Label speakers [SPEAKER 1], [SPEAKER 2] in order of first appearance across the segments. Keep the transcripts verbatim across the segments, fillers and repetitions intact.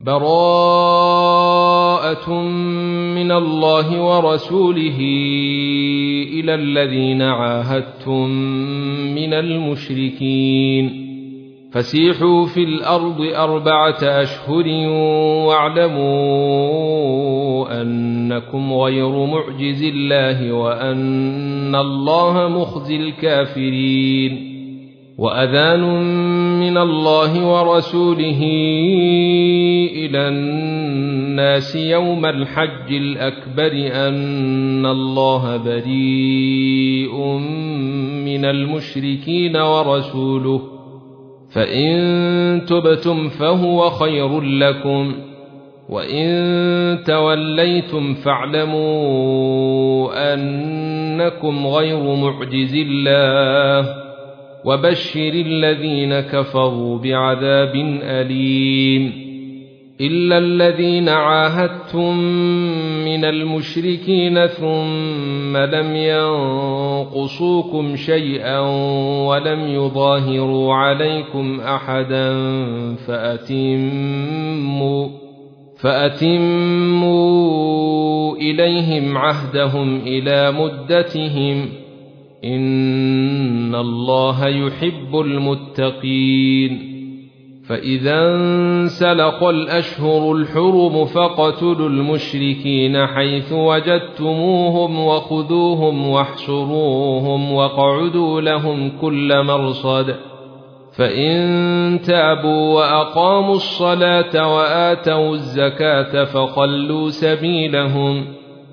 [SPEAKER 1] براءة من الله ورسوله إلى الذين عاهدتم من المشركين فسيحوا في الأرض أربعة أشهر واعلموا أنكم غير معجز الله وأن الله مخزي الكافرين وأذان من الله ورسوله إلى الناس يوم الحج الأكبر أن الله بريء من المشركين ورسوله فإن تبتم فهو خير لكم وإن توليتم فاعلموا أنكم غير معجز الله وبشر الذين كفروا بعذاب أليم إلا الذين عاهدتم من المشركين ثم لم ينقصوكم شيئا ولم يظاهروا عليكم أحدا فأتموا, فأتموا إليهم عهدهم إلى مدتهم إن الله يحب المتقين فإذا انسلخ الأشهر الحرم فاقتلوا المشركين حيث وجدتموهم وخذوهم واحصروهم واقعدوا لهم كل مرصد فإن تابوا وأقاموا الصلاة وآتوا الزكاة فخلوا سبيلهم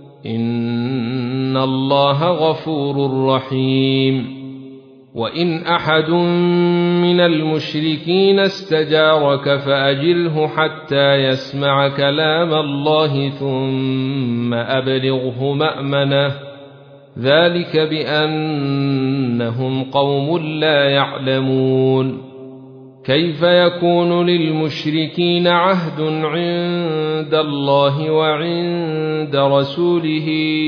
[SPEAKER 1] إن الله غفور رحيم وإن أحد من المشركين استجارك فأجره حتى يسمع كلام الله ثم أبلغه مأمنه ذلك بأنهم قوم لا يعلمون كيف يكون للمشركين عهد عند الله وعند رسوله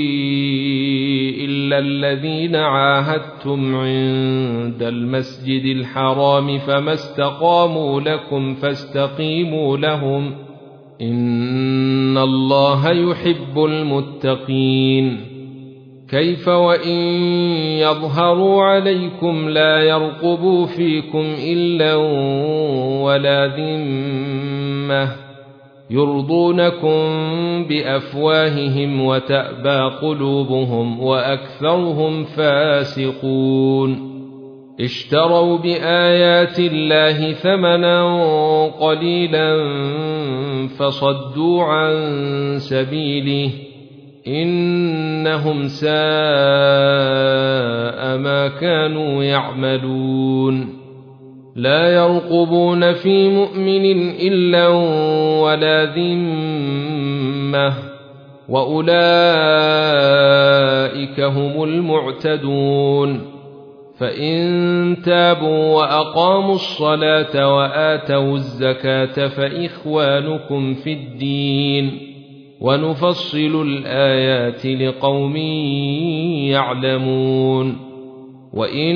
[SPEAKER 1] إلا الذين عاهدتم عند المسجد الحرام فما استقاموا لكم فاستقيموا لهم إن الله يحب المتقين كيف وإن يظهروا عليكم لا يرقبوا فيكم إلا ولا ذمة يرضونكم بأفواههم وتأبى قلوبهم وأكثرهم فاسقون اشتروا بآيات الله ثمنا قليلا فصدوا عن سبيله إنهم ساء ما كانوا يعملون لا يرقبون في مؤمن إلا ولا ذمة وأولئك هم المعتدون فإن تابوا وأقاموا الصلاة وآتوا الزكاة فإخوانكم في الدين ونفصل الآيات لقوم يعلمون وإن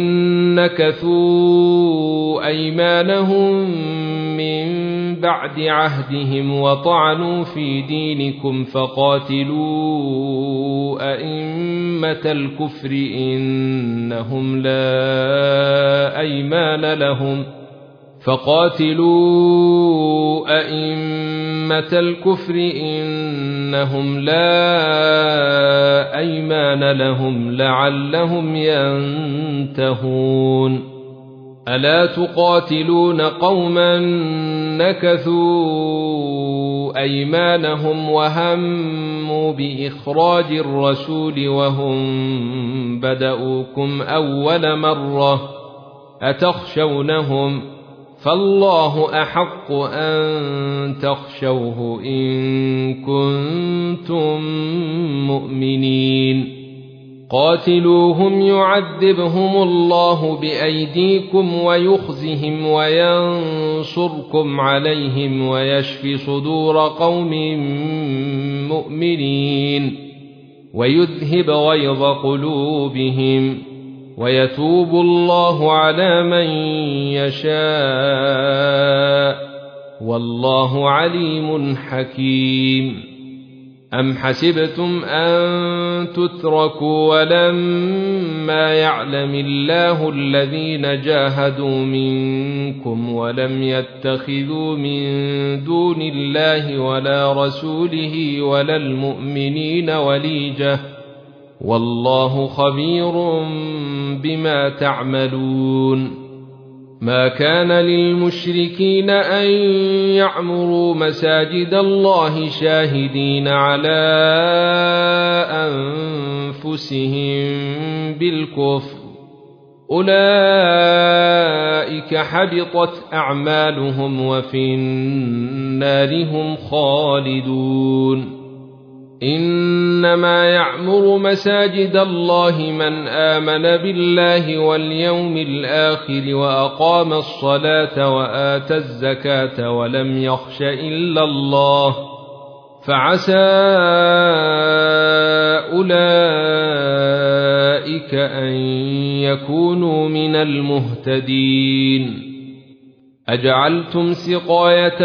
[SPEAKER 1] نكثوا أيمانهم من بعد عهدهم وطعنوا في دينكم فقاتلوا أئمة الكفر إنهم لا أيمان لهم فقاتلوا أئمة الكفر إنهم لا أيمان لهم لعلهم ينتهون ألا تقاتلون قوما نكثوا أيمانهم وهموا بإخراج الرسول وهم بدؤوكم أول مرة أتخشونهم فالله أحق أن تخشوه إن كنتم مؤمنين قاتلوهم يعذبهم الله بأيديكم ويخزهم وينصركم عليهم ويشفي صدور قوم مؤمنين ويذهب غيظ قلوبهم ويتوب الله على من يشاء والله عليم حكيم. أم حسبتم أن تتركوا ولما يعلم الله الذين جاهدوا منكم ولم يتخذوا من دون الله ولا رسوله ولا المؤمنين وليجة والله خبير بما تعملون. ما كان للمشركين أن يعمروا مساجد الله شاهدين على أنفسهم بالكفر أولئك حبطت أعمالهم وفي النار هم خالدون. إنما يعمر مساجد الله من آمن بالله واليوم الآخر وأقام الصلاة وآتى الزكاة ولم يخش إلا الله فعسى أولئك أن يكونوا من المهتدين. أجعلتم سقاية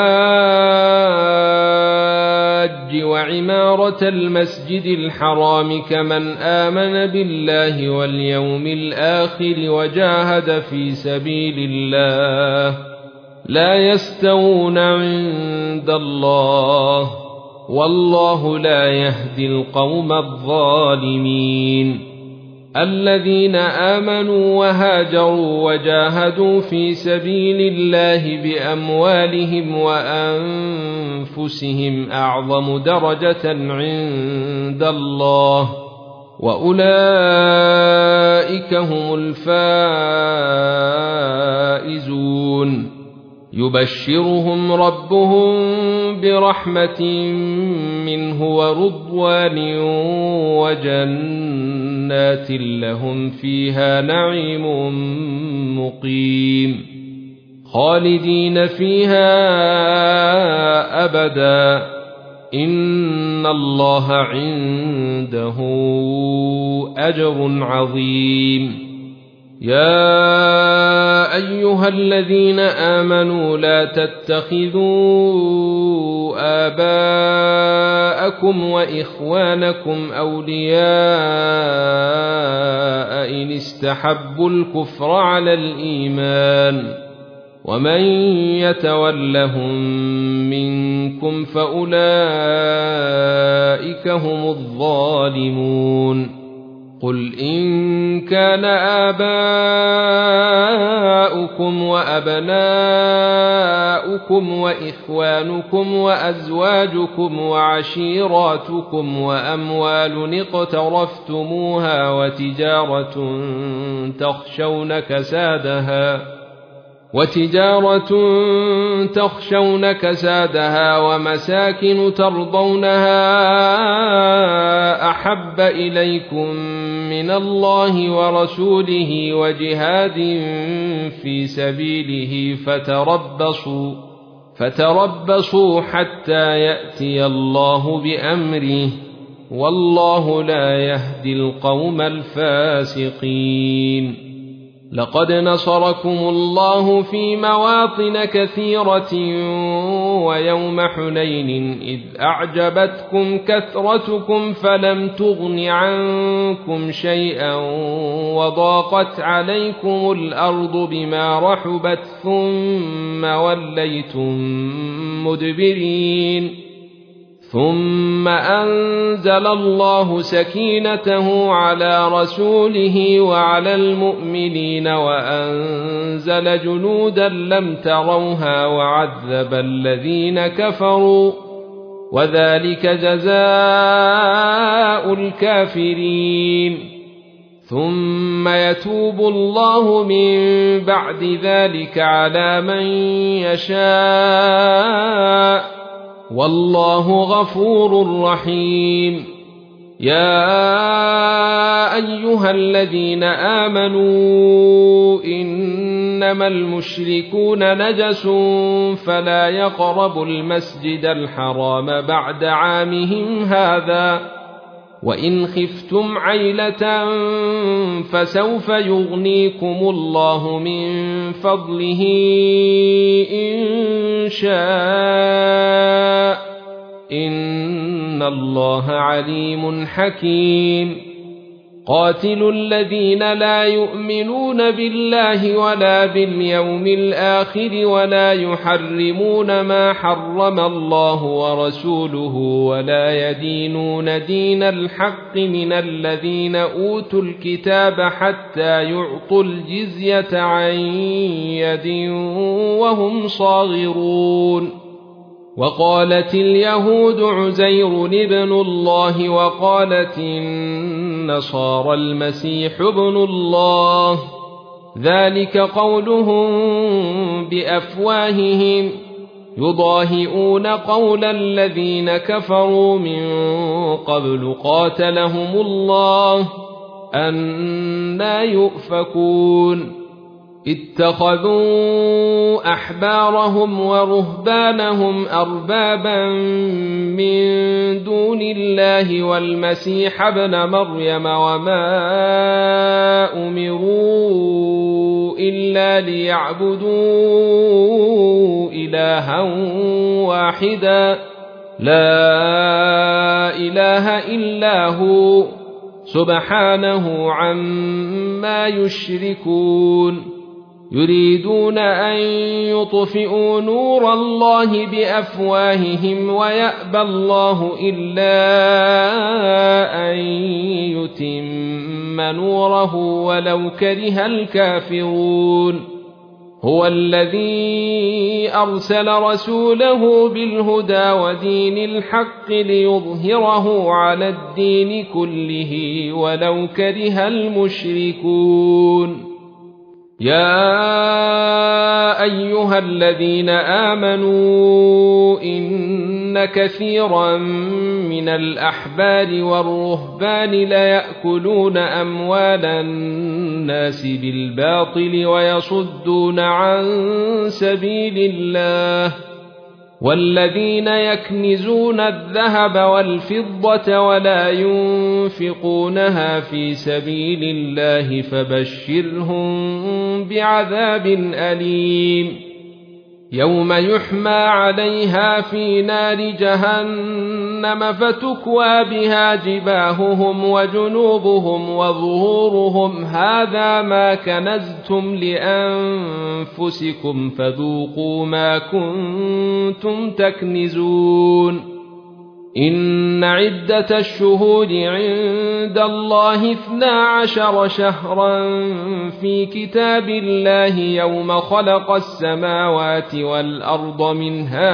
[SPEAKER 1] الحاج وعمارة المسجد الحرام كمن آمن بالله واليوم الآخر وجاهد في سبيل الله لا يستوون عند الله والله لا يهدي القوم الظالمين. الذين آمنوا وهاجروا وجاهدوا في سبيل الله بأموالهم وأنفسهم أعظم درجة عند الله وأولئك هم الفائزون. يبشرهم ربهم برحمة منه ورضوان وجنات لهم فيها نعيم مقيم خالدين فيها أبدا إن الله عنده أجر عظيم. يا أيها الذين آمنوا لا تتخذوا آباءكم وإخوانكم أولياء إن استحبوا الكفر على الإيمان ومن يتولهم منكم فأولئك هم الظالمون. قل إن كان آباؤكم وأبناؤكم وإخوانكم وأزواجكم وعشيراتكم وأموال اقترفتموها وتجارة تخشون كسادها وتجارة تخشون كسادها ومساكن ترضونها أحب إليكم من الله ورسوله وجهاد في سبيله فتربصوا فتربصوا حتى يأتي الله بأمره والله لا يهدي القوم الفاسقين. لقد نصركم الله في مواطن كثيرة ويوم حنين إذ أعجبتكم كثرتكم فلم تغن عنكم شيئا وضاقت عليكم الأرض بما رحبت ثم وليتم مدبرين ثم أنزل الله سكينته على رسوله وعلى المؤمنين وأنزل جنودا لم تروها وعذب الذين كفروا وذلك جزاء الكافرين. ثم يتوب الله من بعد ذلك على من يشاء والله غفور رحيم. يا أيها الذين آمنوا إنما المشركون نجس فلا يقربوا المسجد الحرام بعد عامهم هذا وإن خفتم عيلة فسوف يغنيكم الله من فضله إن شاء إن الله عليم حكيم قاتلوا الذين لا يؤمنون بالله ولا باليوم الآخر ولا يحرمون ما حرم الله ورسوله ولا يدينون دين الحق من الذين أوتوا الكتاب حتى يعطوا الجزية عن يد وهم صاغرون وقالت اليهود عزير ابن الله وقالت النصارى المسيح ابن الله ذلك قولهم بأفواههم يضاهئون قول الذين كفروا من قبل قاتلهم الله أنى يؤفكون اتخذوا أحبارهم ورهبانهم أربابا من دون الله والمسيح ابن مريم وما أمروا إلا ليعبدوا إلها واحدا لا إله إلا هو سبحانه عما يشركون يريدون أن يطفئوا نور الله بأفواههم ويأبى الله إلا أن يتم نوره ولو كره الكافرون هو الذي أرسل رسوله بالهدى ودين الحق ليظهره على الدين كله ولو كره المشركون يا أيها الذين آمنوا إن كثيرا من الأحبار والرهبان ليأكلون أموال الناس بالباطل ويصدون عن سبيل الله والذين يكنزون الذهب والفضة ولا ينفقونها في سبيل الله فبشرهم بعذاب أليم يوم يحمى عليها في نار جهنم فتكوى بها جباههم وجنوبهم وظهورهم هذا ما كنزتم لأنفسكم فذوقوا ما كنتم تكنزون إن عدة الشهور عند الله اثنا عشر شهرا في كتاب الله يوم خلق السماوات والأرض منها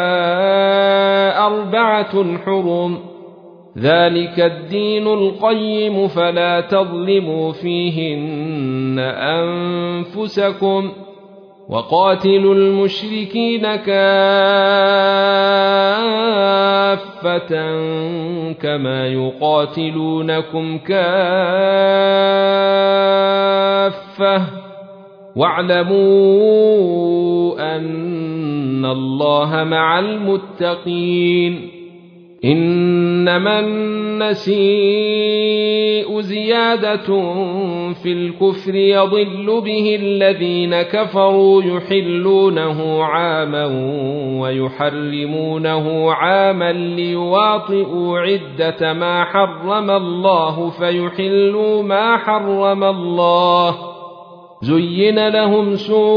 [SPEAKER 1] أربعة حرم ذلك الدين القيم فلا تظلموا فيهن أنفسكم وقاتلوا المشركين كافة كما يقاتلونكم كافة واعلموا أن الله مع المتقين إنما النسيء زيادة في الكفر يضل به الذين كفروا يحلونه عاما ويحرمونه عاما ليواطئوا عدة ما حرم الله فيحلوا ما حرم الله زين لهم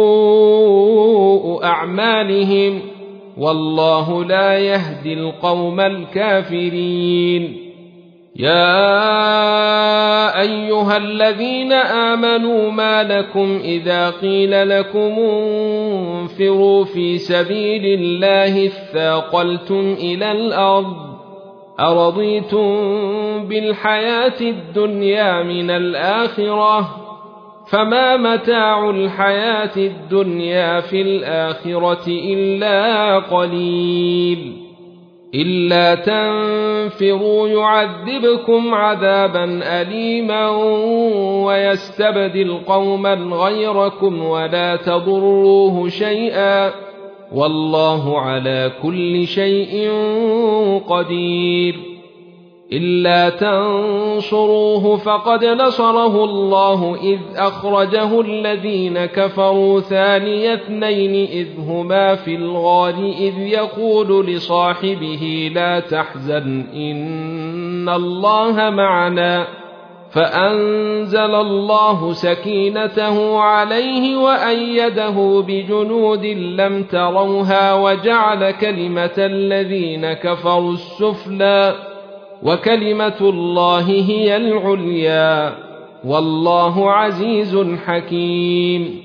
[SPEAKER 1] سوء أعمالهم والله لا يهدي القوم الكافرين يا أيها الذين آمنوا ما لكم إذا قيل لكم انفروا في سبيل الله اثاقلتم إلى الأرض أرضيتم بالحياة الدنيا من الآخرة فما متاع الحياة الدنيا في الآخرة إلا قليل إلا تنفروا يعذبكم عذابا أليما ويستبدل قوما غيركم ولا تضروه شيئا والله على كل شيء قدير إلا تنصروه فقد نصره الله إذ أخرجه الذين كفروا ثاني اثنين إذ هما في الغار إذ يقول لصاحبه لا تحزن إن الله معنا فأنزل الله سكينته عليه وأيده بجنود لم تروها وجعل كلمة الذين كفروا السفلى وكلمة الله هي العليا والله عزيز حكيم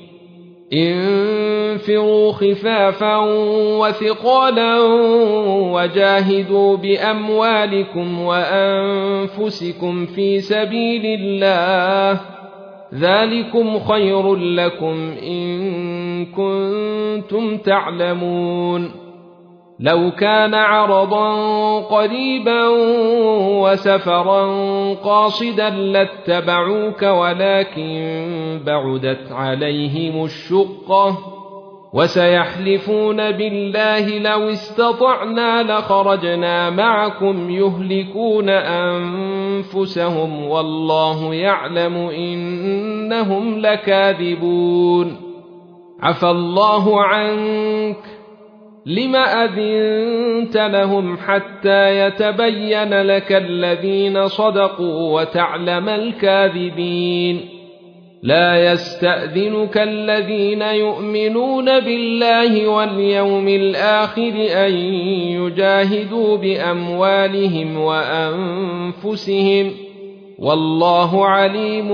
[SPEAKER 1] انفروا خفافا وثقالا وجاهدوا بأموالكم وأنفسكم في سبيل الله ذلكم خير لكم إن كنتم تعلمون لو كان عرضا قريبا وسفرا قاصدا لاتبعوك ولكن بعدت عليهم الشقة وسيحلفون بالله لو استطعنا لخرجنا معكم يهلكون أنفسهم والله يعلم إنهم لكاذبون عفى الله عنك لم أذنت لهم حتى يتبين لك الذين صدقوا وتعلم الكاذبين لا يستأذنك الذين يؤمنون بالله واليوم الآخر أن يجاهدوا بأموالهم وأنفسهم والله عليم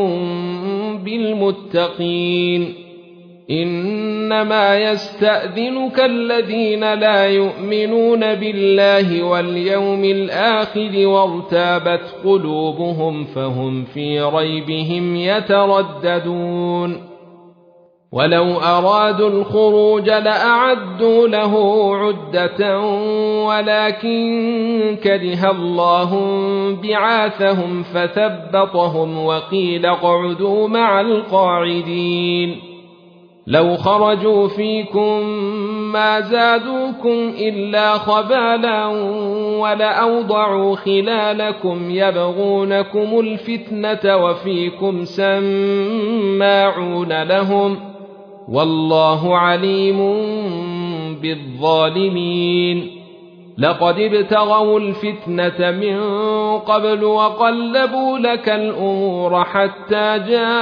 [SPEAKER 1] بالمتقين إنما يستأذنك الذين لا يؤمنون بالله واليوم الآخر وارتابت قلوبهم فهم في ريبهم يترددون ولو أرادوا الخروج لأعدوا له عدة ولكن كره الله بعاثهم فثبطهم وقيل اقعدوا مع القاعدين لو خرجوا فيكم ما زادوكم إلا خبالا ولأوضعوا خلالكم يبغونكم الفتنة وفيكم سماعون لهم والله عليم بالظالمين لقد ابتغوا الفتنة من قبل وقلبوا لك الأمور حتى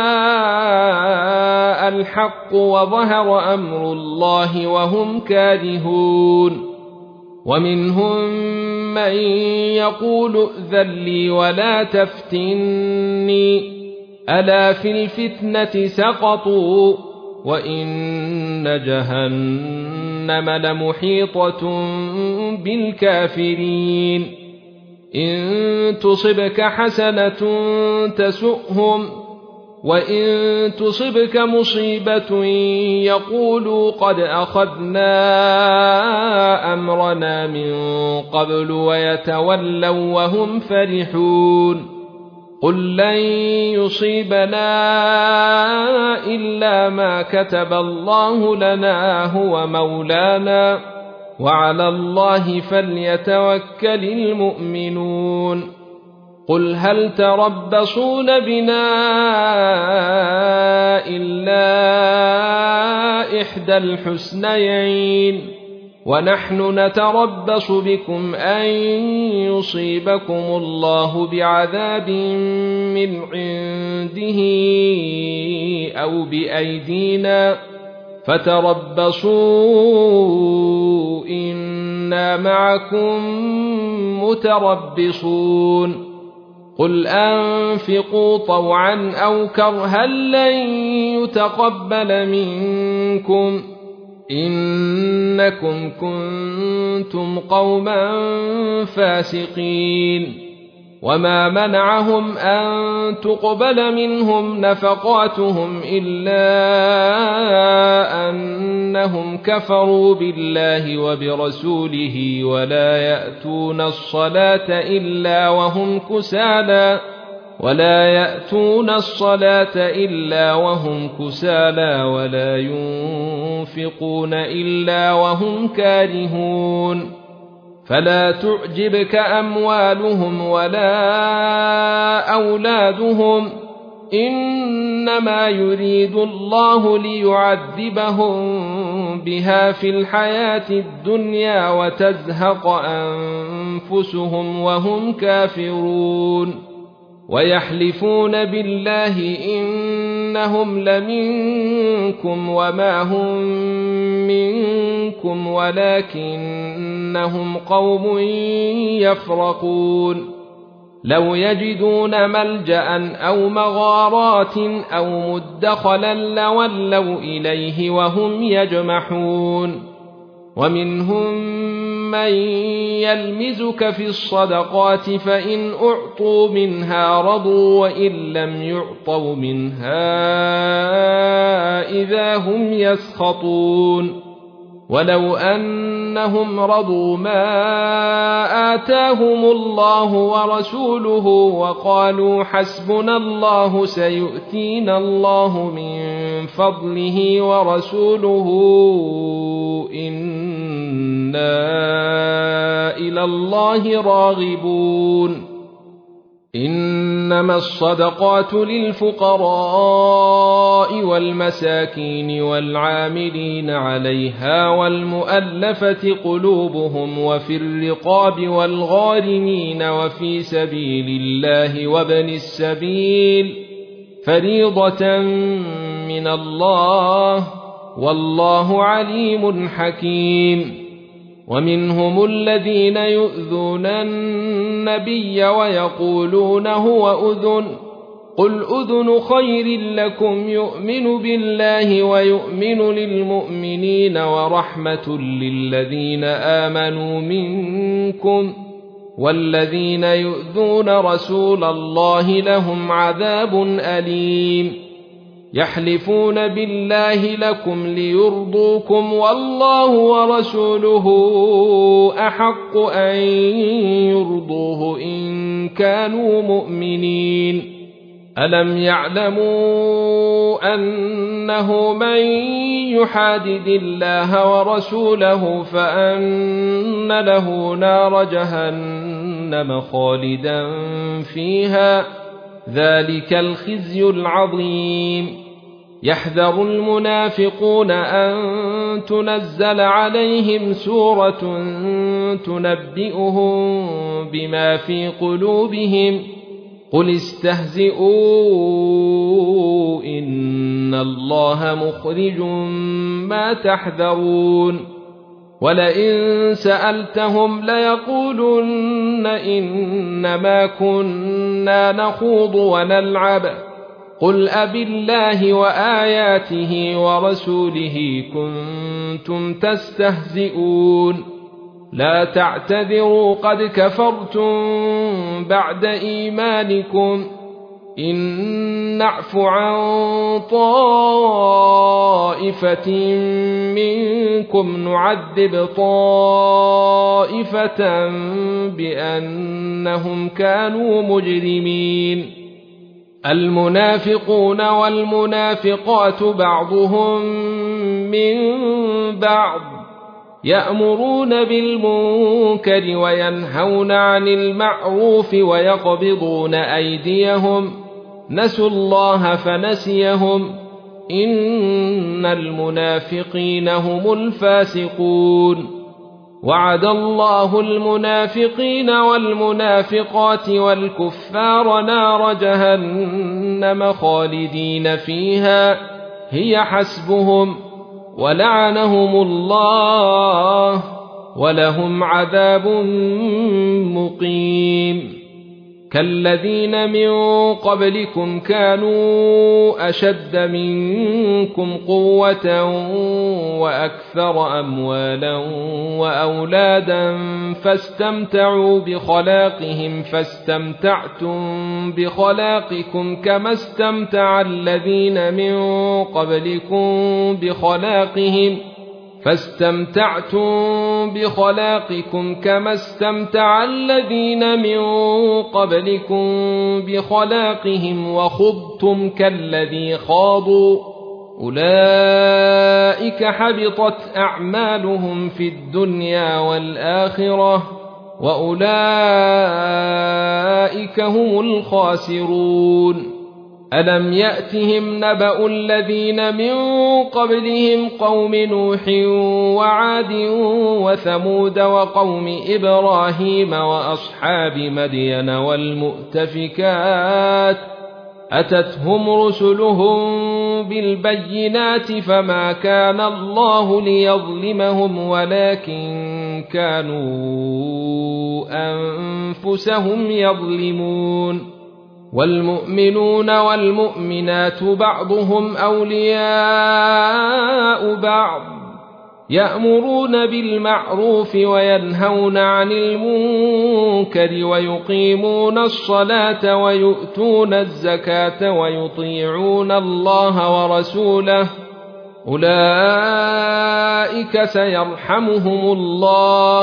[SPEAKER 1] جاء الحق وظهر أمر الله وهم كارهون ومنهم من يقول ائذن لي ولا تفتني ألا في الفتنة سقطوا وإن جهنم لمحيطة بالكافرين إن تصبك حسنة تسؤهم وإن تصبك مصيبة يقولوا قد أخذنا أمرنا من قبل ويتولوا وهم فرحون قل لن يصيبنا إلا ما كتب الله لنا هو مولانا وعلى الله فليتوكل المؤمنون قل هل تربصون بنا إلا إحدى الحسنيين ونحن نتربص بكم أن يصيبكم الله بعذاب من عنده أو بأيدينا فتربصوا إنا معكم متربصون قل أنفقوا طوعا أو كرها لن يتقبل منكم إنكم كنتم قوما فاسقين وما منعهم أن تقبل منهم نفقاتهم إلا أنهم كفروا بالله وبرسوله ولا يأتون الصلاة إلا وهم كسالى ولا يأتون الصلاة إلا وهم كسالى ولا ينفقون إلا وهم كارهون فلا تعجبك أموالهم ولا أولادهم إنما يريد الله ليعذبهم بها في الحياة الدنيا وتزهق أنفسهم وهم كافرون ويحلفون بالله إنهم لمنكم وما هم منكم ولكنهم قوم يفرقون لو يجدون ملجأ أو مغارات أو مدخلا لولوا إليه وهم يجمحون ومنهم من يلمزك في الصدقات فإن أعطوا منها رضوا وإن لم يعطوا منها إذا هم يسخطون ولو أنهم رضوا ما آتاهم الله ورسوله وقالوا حسبنا الله سيؤتينا الله من فضله ورسوله إنا إلى الله راغبون إنما الصدقات للفقراء والمساكين والعاملين عليها والمؤلفة قلوبهم وفي الرقاب والغارمين وفي سبيل الله وابن السبيل فريضة من الله والله عليم حكيم ومنهم الذين يؤذون النبي ويقولون هو أذن قل أذن خير لكم يؤمن بالله ويؤمن للمؤمنين ورحمة للذين آمنوا منكم والذين يؤذون رسول الله لهم عذاب أليم يحلفون بالله لكم ليرضوكم والله ورسوله أحق أن يرضوه إن كانوا مؤمنين ألم يعلموا أنه من يحادد الله ورسوله فأن له نار جهنم خالدا فيها ذلك الخزي العظيم يحذر المنافقون أن تنزل عليهم سورة تنبئهم بما في قلوبهم قل استهزئوا إن الله مخرج ما تحذرون ولئن سألتهم ليقولن إنما كنا نخوض ونلعب قل أبالله وآياته ورسوله كنتم تستهزئون لا تعتذروا قد كفرتم بعد إيمانكم إن نعف عن طائفة منكم نعذب طائفة بأنهم كانوا مجرمين المنافقون والمنافقات بعضهم من بعض يأمرون بالمنكر وينهون عن المعروف ويقبضون أيديهم نسوا الله فنسيهم إن المنافقين هم الفاسقون وعد الله المنافقين والمنافقات والكفار نار جهنم خالدين فيها هي حسبهم ولعنهم الله ولهم عذاب مقيم كالذين من قبلكم كانوا أشد منكم قوة وأكثر أموالا وأولادا فاستمتعوا بخلاقهم فاستمتعتم بخلاقكم كما استمتع الذين من قبلكم بخلاقهم فاستمتعتم بخلاقكم كما استمتع الذين من قبلكم بخلاقهم وخضتم كالذي خاضوا أولئك حبطت أعمالهم في الدنيا والآخرة وأولئك هم الخاسرون ألم يأتهم نبأ الذين من قبلهم قوم نوح وعاد وثمود وقوم إبراهيم وأصحاب مدين والمؤتفكات أتتهم رسلهم بالبينات فما كان الله ليظلمهم ولكن كانوا أنفسهم يظلمون والمؤمنون والمؤمنات بعضهم أولياء بعض يأمرون بالمعروف وينهون عن المنكر ويقيمون الصلاة ويؤتون الزكاة ويطيعون الله ورسوله أولئك سيرحمهم الله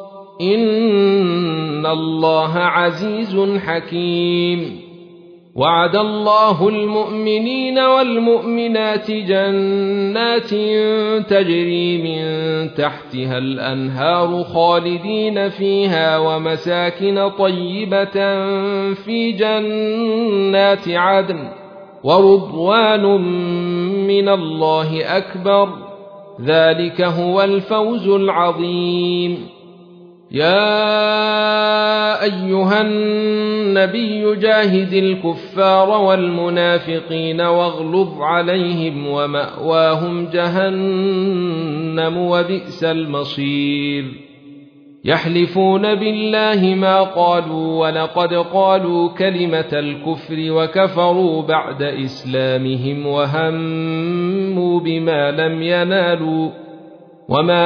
[SPEAKER 1] إن الله عزيز حكيم وعد الله المؤمنين والمؤمنات جنات تجري من تحتها الأنهار خالدين فيها ومساكن طيبة في جنات عدن ورضوان من الله أكبر ذلك هو الفوز العظيم يا أيها النبي جاهد الكفار والمنافقين واغلظ عليهم ومأواهم جهنم وبئس المصير يحلفون بالله ما قالوا ولقد قالوا كلمة الكفر وكفروا بعد إسلامهم وهموا بما لم ينالوا وما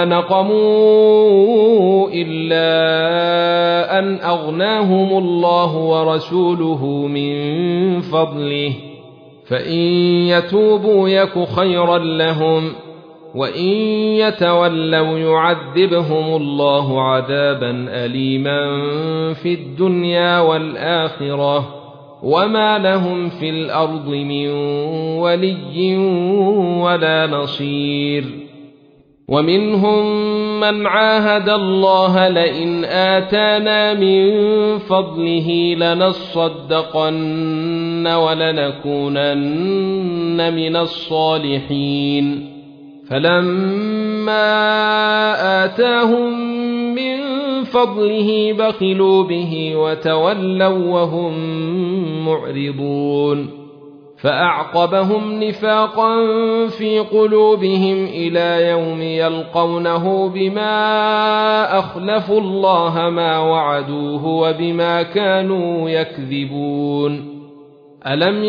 [SPEAKER 1] نقموا إلا أن أغناهم الله ورسوله من فضله فإن يتوبوا يك خيرا لهم وإن يتولوا يعذبهم الله عذابا أليما في الدنيا والآخرة وما لهم في الأرض من ولي ولا نصير ومنهم من عاهد الله لئن آتانا من فضله لنصدقن ولنكونن من الصالحين فلما آتاهم من فضله بخلوا به وتولوا وهم معرضون فأعقبهم نفاقا في قلوبهم إلى يوم يلقونه بما أخلفوا الله ما وعدوه وبما كانوا يكذبون ألم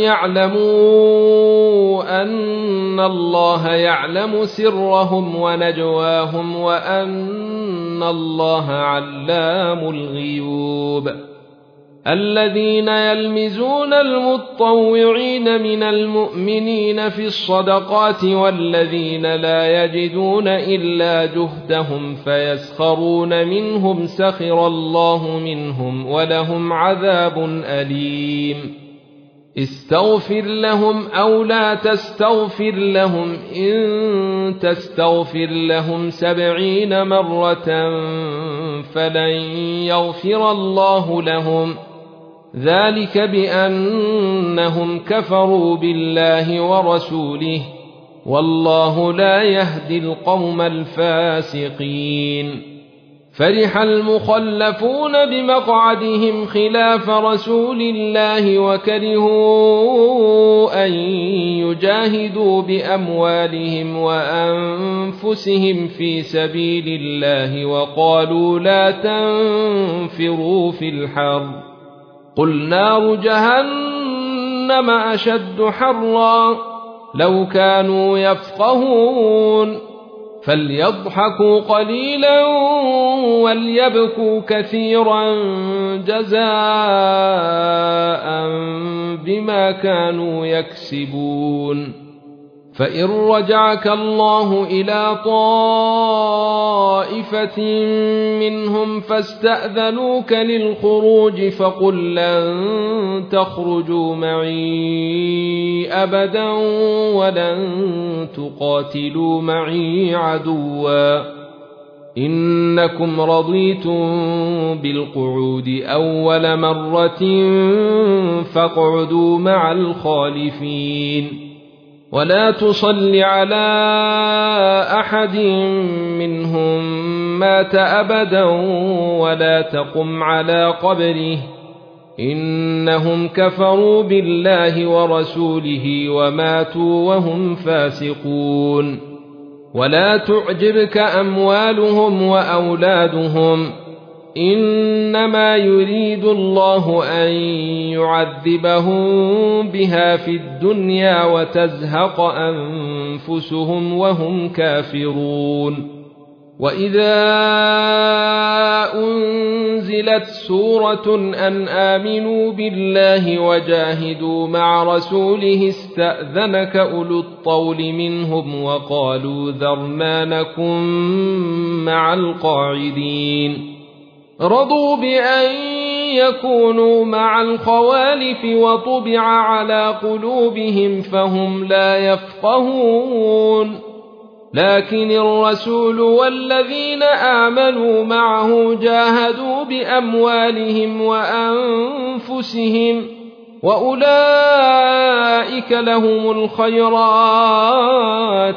[SPEAKER 1] يعلموا أن الله يعلم سرهم ونجواهم وأن الله علام الغيوب الذين يلمزون المتطوعين من المؤمنين في الصدقات والذين لا يجدون إلا جهدهم فيسخرون منهم سخر الله منهم ولهم عذاب أليم استغفر لهم أو لا تستغفر لهم إن تستغفر لهم سبعين مرة فلن يغفر الله لهم ذلك بأنهم كفروا بالله ورسوله والله لا يهدي القوم الفاسقين فرح المخلفون بمقعدهم خلاف رسول الله وكرهوا أن يجاهدوا بأموالهم وأنفسهم في سبيل الله وقالوا لا تنفروا في الحر قل نار جهنم أشد حرا لو كانوا يفقهون فليضحكوا قليلا وليبكوا كثيرا جزاء بما كانوا يكسبون فإن رجعك الله إلى طائفة منهم فاستأذنوك للخروج فقل لن تخرجوا معي أبدا ولن تقاتلوا معي عدوا إنكم رضيتم بالقعود أول مرة فاقعدوا مع الخالفين ولا تصل على أحد منهم مات أبدا ولا تقم على قبره إنهم كفروا بالله ورسوله وماتوا وهم فاسقون ولا تعجبك أموالهم وأولادهم إنما يريد الله أن يعذبهم بها في الدنيا وتزهق أنفسهم وهم كافرون وإذا أنزلت سورة أن آمنوا بالله وجاهدوا مع رسوله استأذنك أولو الطول منهم وقالوا ذرنا نكن مع القاعدين رضوا بأن يكونوا مع الخوالف وطبع على قلوبهم فهم لا يفقهون لكن الرسول والذين آمنوا معه جاهدوا بأموالهم وأنفسهم وأولئك لهم الخيرات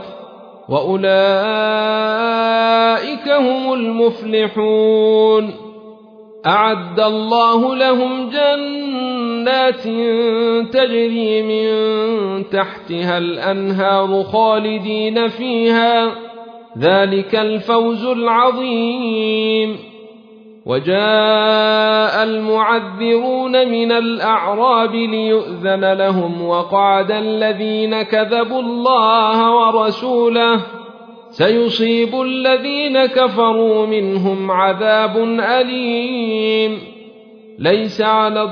[SPEAKER 1] وأولئك هم المفلحون أعد الله لهم جنات تجري من تحتها الأنهار خالدين فيها ذلك الفوز العظيم وجاء المعذرون من الأعراب ليؤذن لهم وقعد الذين كذبوا الله ورسوله سيصيب الذين كفروا منهم عذاب أليم ليس على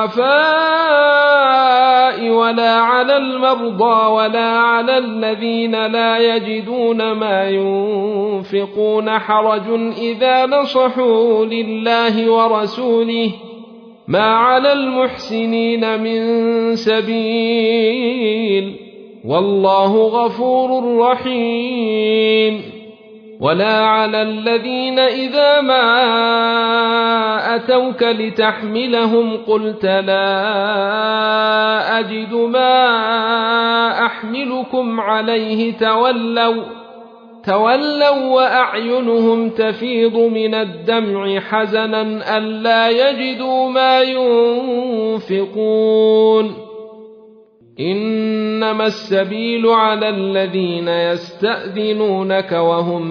[SPEAKER 1] الضعفاء ولا على المرضى ولا على الذين لا يجدون ما ينفقون حرج إذا نصحوا لله ورسوله ما على المحسنين من سبيل والله غفور رحيم ولا على الذين إذا ما أتوك لتحملهم قلت لا أجد ما أحملكم عليه تولوا تولوا وأعينهم تفيض من الدمع حزنا ألا يجدوا ما ينفقون إنما السبيل على الذين يستأذنونك وهم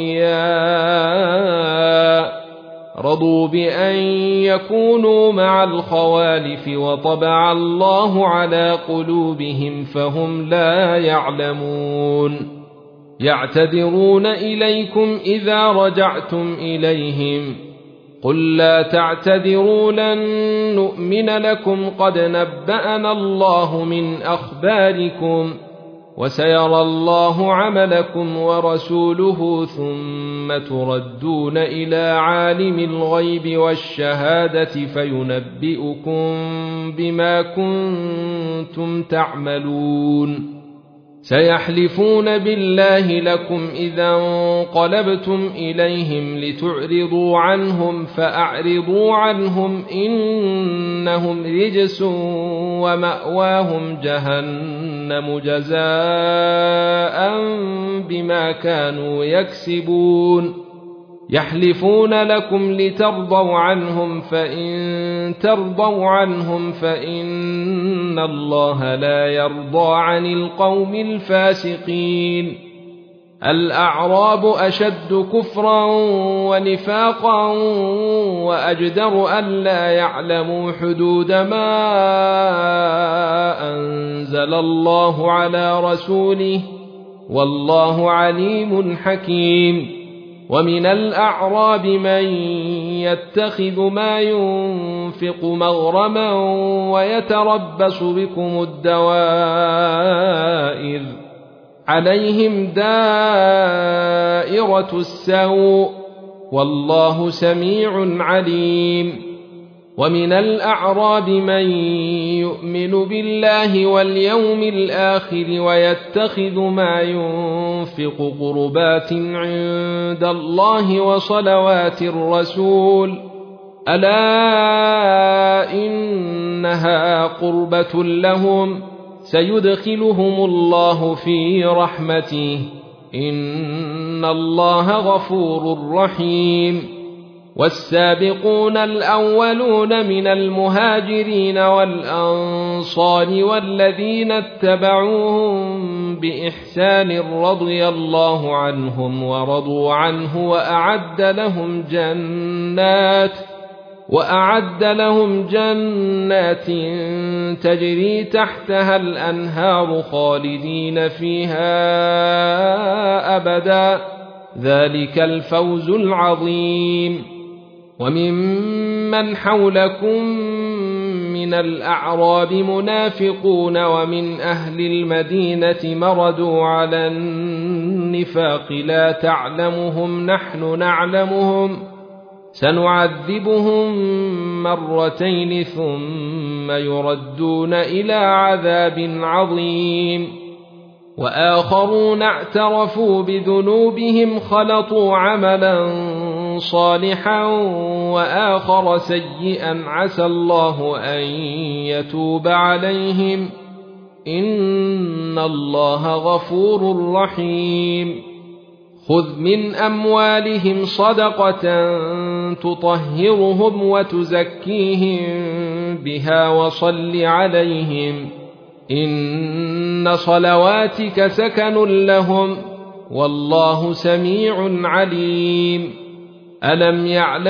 [SPEAKER 1] أغنياء رضوا بأن يكونوا مع الخوالف وطبع الله على قلوبهم فهم لا يعلمون يعتذرون إليكم إذا رجعتم إليهم قل لا تعتذروا لن نؤمن لكم قد نبأنا الله من أخباركم وسيرى الله عملكم ورسوله ثم تردون إلى عالم الغيب والشهادة فينبئكم بما كنتم تعملون سيحلفون بالله لكم إذا انقلبتم إليهم لتعرضوا عنهم فأعرضوا عنهم إنهم رجس ومأواهم جهنم جزاء بما كانوا يكسبون يحلفون لكم لترضوا عنهم فإن ترضوا عنهم فإن الله لا يرضى عن القوم الفاسقين الأعراب أشد كفرا ونفاقا وأجدر ألا يعلموا حدود ما أنزل الله على رسوله والله عليم حكيم ومن الأعراب من يتخذ ما ينفق مغرما ويتربص بكم الدوائر عليهم دائرة السوء والله سميع عليم ومن الأعراب من يؤمن بالله واليوم الآخر ويتخذ ما ينفق قربات عند الله وصلوات الرسول ألا إنها قربة لهم سيدخلهم الله في رحمته إن الله غفور رحيم والسابقون الأولون من المهاجرين والأنصار والذين اتبعوهم بإحسان رضي الله عنهم ورضوا عنه وأعد لهم جنات وأعد لهم جنات تجري تحتها الأنهار خالدين فيها أبدا ذلك الفوز العظيم وممن حولكم من الأعراب منافقون ومن أهل المدينة مردوا على النفاق لا تعلمهم نحن نعلمهم سنعذبهم مرتين ثم يردون إلى عذاب عظيم وآخرون اعترفوا بذنوبهم خلطوا عملا صالحا وآخر سيئا عسى الله أن يتوب عليهم إن الله غفور رحيم خذ من أموالهم صدقة تطهرهم وتزكيهم بها وصل عليهم إن صلواتك سكن لهم والله سميع عليم ألم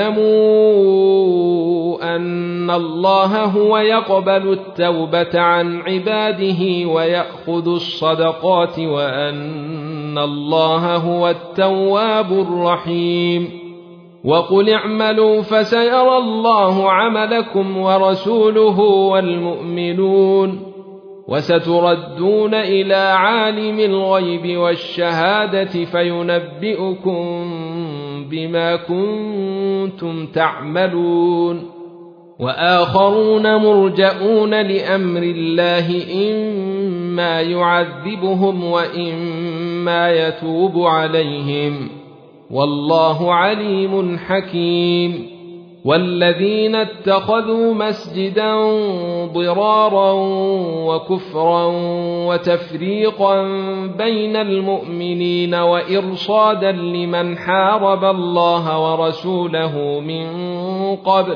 [SPEAKER 1] يعلموا أن الله هو يقبل التوبة عن عباده ويأخذ الصدقات وأن الله هو التواب الرحيم وقل اعملوا فسيرى الله عملكم ورسوله والمؤمنون وستردون إلى عالم الغيب والشهادة فينبئكم بما كنتم تعملون وآخرون مرجئون لأمر الله إما يعذبهم وإما يتوب عليهم والله عليم حكيم والذين اتخذوا مسجدا ضرارا وكفرا وتفريقا بين المؤمنين وإرصادا لمن حارب الله ورسوله من قبل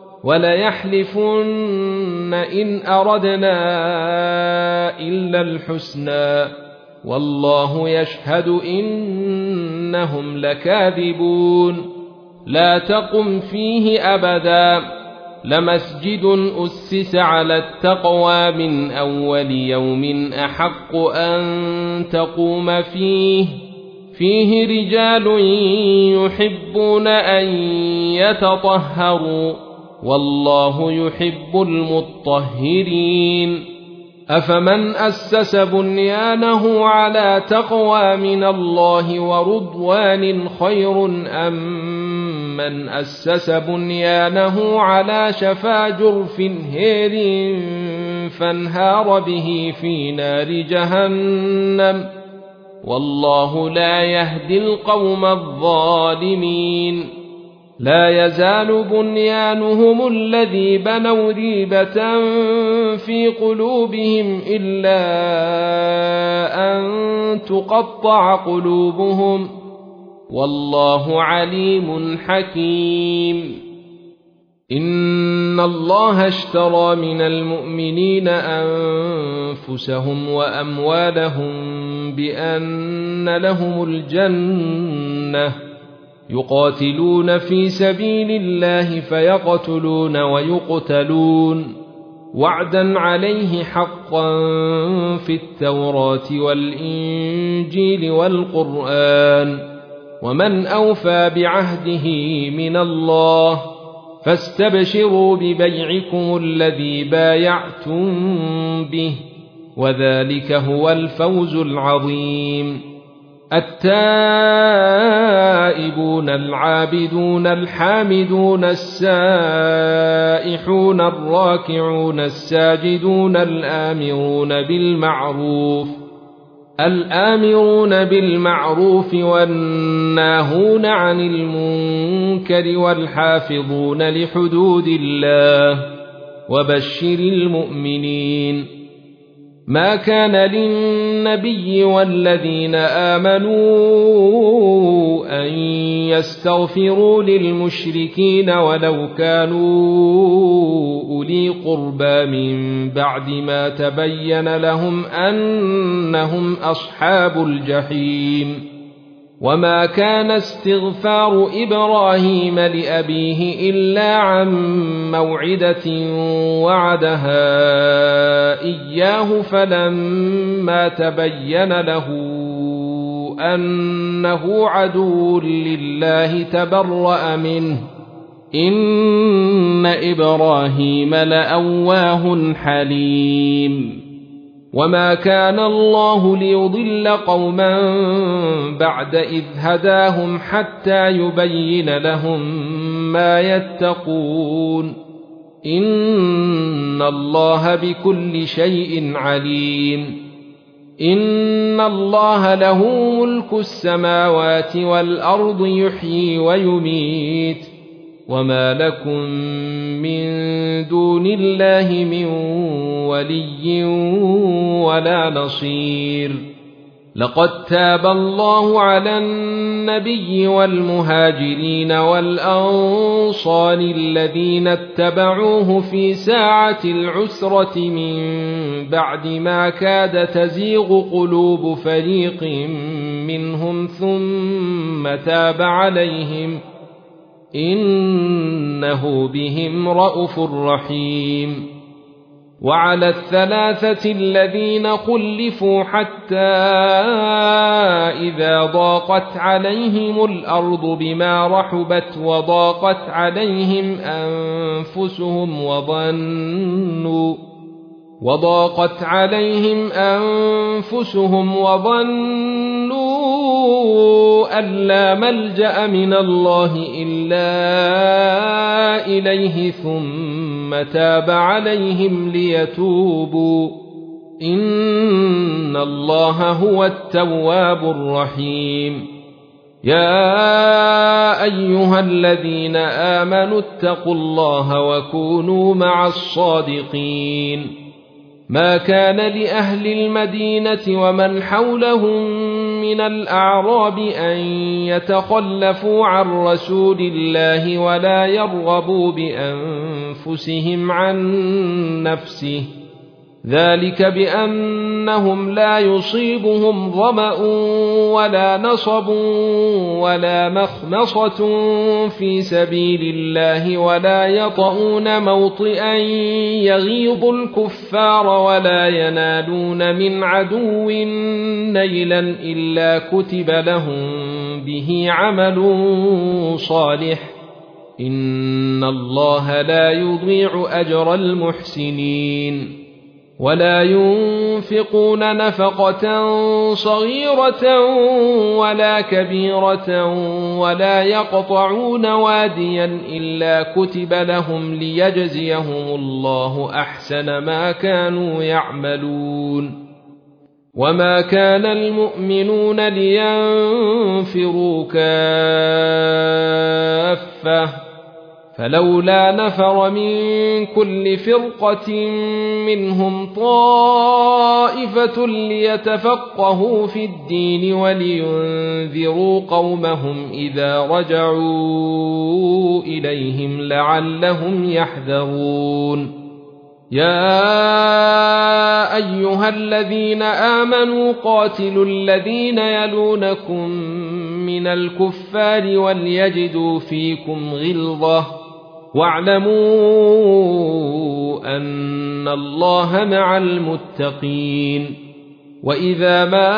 [SPEAKER 1] وليحلفن إن أردنا إلا الحسنى والله يشهد إنهم لكاذبون لا تقم فيه أبدا لمسجد أسس على التقوى من أول يوم أحق أن تقوم فيه فيه رجال يحبون أن يتطهروا والله يحب المطهرين أفمن أسس بنيانه على تقوى من الله ورضوان خير أم من أسس بنيانه على شفا جرف هير فانهار به في نار جهنم والله لا يهدي القوم الظالمين لا يزال بنيانهم الذي بنوا ريبة في قلوبهم إلا أن تقطع قلوبهم والله عليم حكيم إن الله اشترى من المؤمنين أنفسهم وأموالهم بأن لهم الجنة يقاتلون في سبيل الله فيقتلون ويقتلون وعدا عليه حقا في التوراة والإنجيل والقرآن ومن أوفى بعهده من الله فاستبشروا ببيعكم الذي بايعتم به وذلك هو الفوز العظيم التائبون العابدون الحامدون السائحون الراكعون الساجدون الآمرون بالمعروف الآمرون بالمعروف والناهون عن المنكر والحافظون لحدود الله وبشر المؤمنين. ما كان للنبي والذين آمنوا أن يستغفروا للمشركين ولو كانوا أولي قربى من بعد ما تبين لهم أنهم أصحاب الجحيم. وما كان استغفار إبراهيم لأبيه إلا عن موعدة وعدها إياه فلما تبين له أنه عدو لله تبرأ منه إن إبراهيم لأواه حليم. وما كان الله ليضل قوما بعد إذ هداهم حتى يبين لهم ما يتقون إن الله بكل شيء عليم. إن الله له ملك السماوات والأرض يحيي ويميت وما لكم من دون الله من ولي ولا نصير. لقد تاب الله على النبي والمهاجرين والأنصار الذين اتبعوه في ساعة العسرة من بعد ما كاد تزيغ قلوب فريق منهم ثم تاب عليهم إنه بهم رءوف رحيم. وعلى الثلاثة الذين خلفوا حتى إذا ضاقت عليهم الأرض بما رحبت وضاقت عليهم أنفسهم وظنوا وضاقت عليهم أنفسهم وظنوا أن لا ملجأ من الله إلا إليه ثم تاب عليهم ليتوبوا إن الله هو التواب الرحيم. يا أيها الذين آمنوا اتقوا الله وكونوا مع الصادقين. ما كان لأهل المدينة ومن حولهم من الأعراب أن يتخلفوا عن رسول الله ولا يرغبوا بأنفسهم عن نفسه ذلك بأنهم لا يصيبهم ظمأ ولا نصب ولا مخمصة في سبيل الله ولا يطؤون موطئا يغيظ الكفار ولا ينالون من عدو نيلا إلا كتب لهم به عمل صالح إن الله لا يضيع أجر المحسنين. ولا ينفقون نفقة صغيرة ولا كبيرة ولا يقطعون واديا إلا كتب لهم ليجزيهم الله أحسن ما كانوا يعملون. وما كان المؤمنون لينفروا كافة فلولا نفر من كل فرقة منهم طائفة ليتفقهوا في الدين ولينذروا قومهم إذا رجعوا إليهم لعلهم يحذرون. يا أيها الذين آمنوا قاتلوا الذين يلونكم من الكفار وليجدوا فيكم غلظة واعلموا أن الله مع المتقين. وإذا ما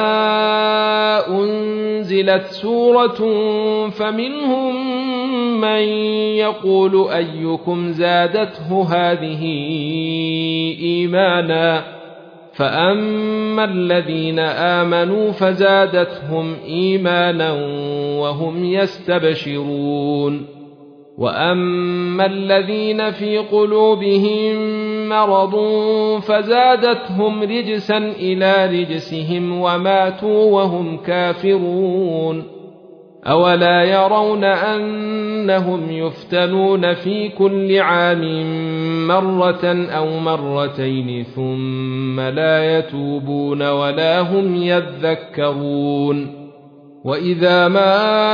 [SPEAKER 1] أنزلت سورة فمنهم من يقول أيكم زادته هذه إيمانا فأما الذين آمنوا فزادتهم إيمانا وهم يستبشرون وأما الذين في قلوبهم مرض فزادتهم رجسا إلى رجسهم وماتوا وهم كافرون أولا يرون أنهم يفتنون في كل عام مرة أو مرتين ثم لا يتوبون ولا هم يذكرون وإذا ما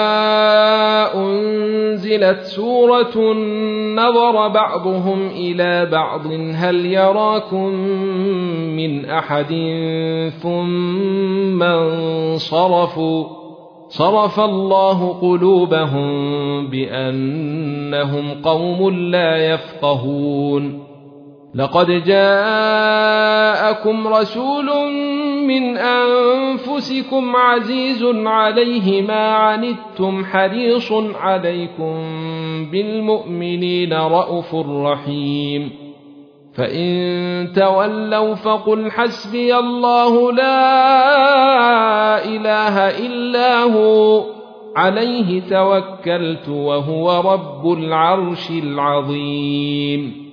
[SPEAKER 1] أنزلت سورة نظر بعضهم إلى بعض هل يراكم من أحد ثم انصرفوا صرف الله قلوبهم بأنهم قوم لا يفقهون لقد جاءكم رسول من أنفسكم عزيز عليه ما عنتم حريص عليكم بالمؤمنين رءوف رحيم فإن تولوا فقل حسبي الله لا إله إلا هو عليه توكلت وهو رب العرش العظيم